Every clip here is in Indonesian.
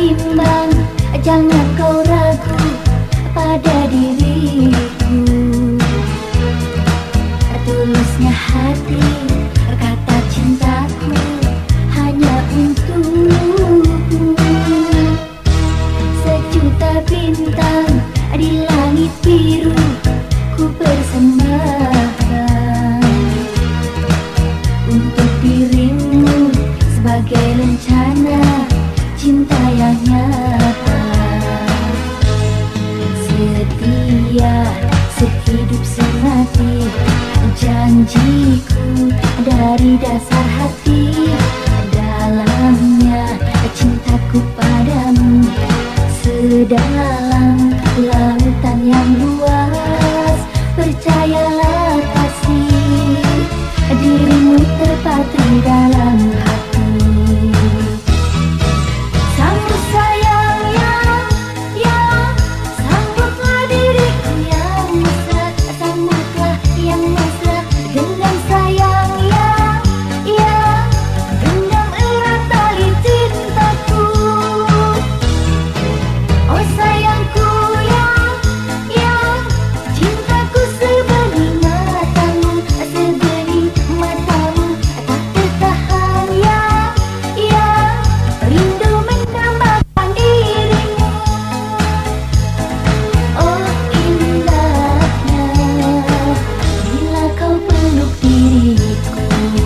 bimbang, jangan kau ragu pada diriku. Tulusnya hati, kata cintaku hanya untukmu. Sejuta bintang di langit biru ku persembahkan untuk dirimu sebagai rencana cinta yang nyata. Setia sehidup semati, janjiku dari dasar hati. Dalamnya cintaku padamu sedalam lautan yang luas. Percayalah kasih, dirimu terpatri dalam hati. Sambut sayang yang sambutlah diriku yang mesra, sambutlah yang mesra dengan sayang yang genggam erat tali cintaku. Oh sayangku yang cintaku sebening matamu, sebening matamu tak tertahan yang rindu mendambakan dirimu. Oh indahnya bila kau peluk diriku.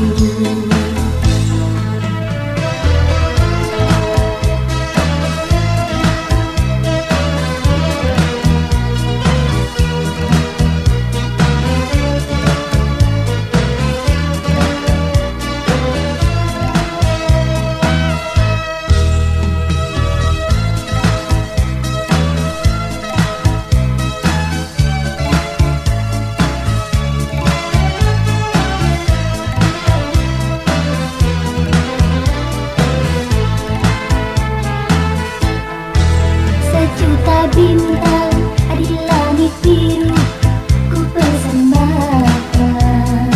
Sejuta bintang di langit biru ku persembahkan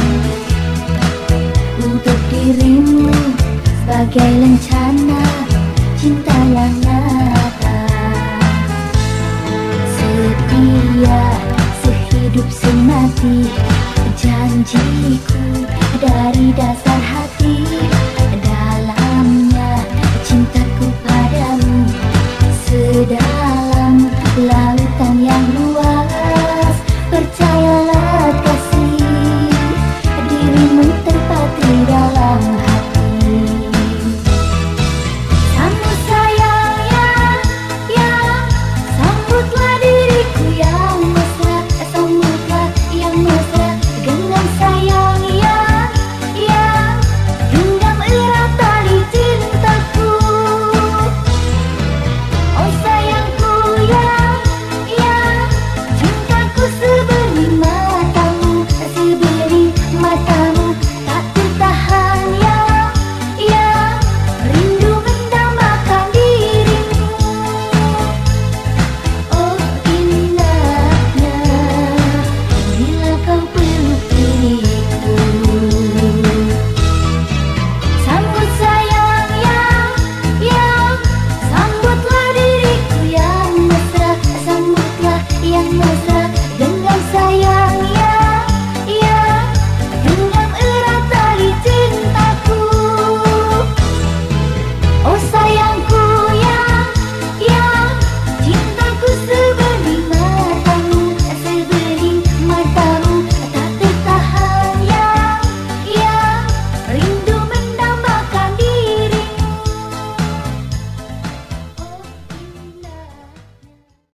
untuk dirimu sebagai rencana cinta yang nyata. Setia sehidup semati, janjiku dari dasar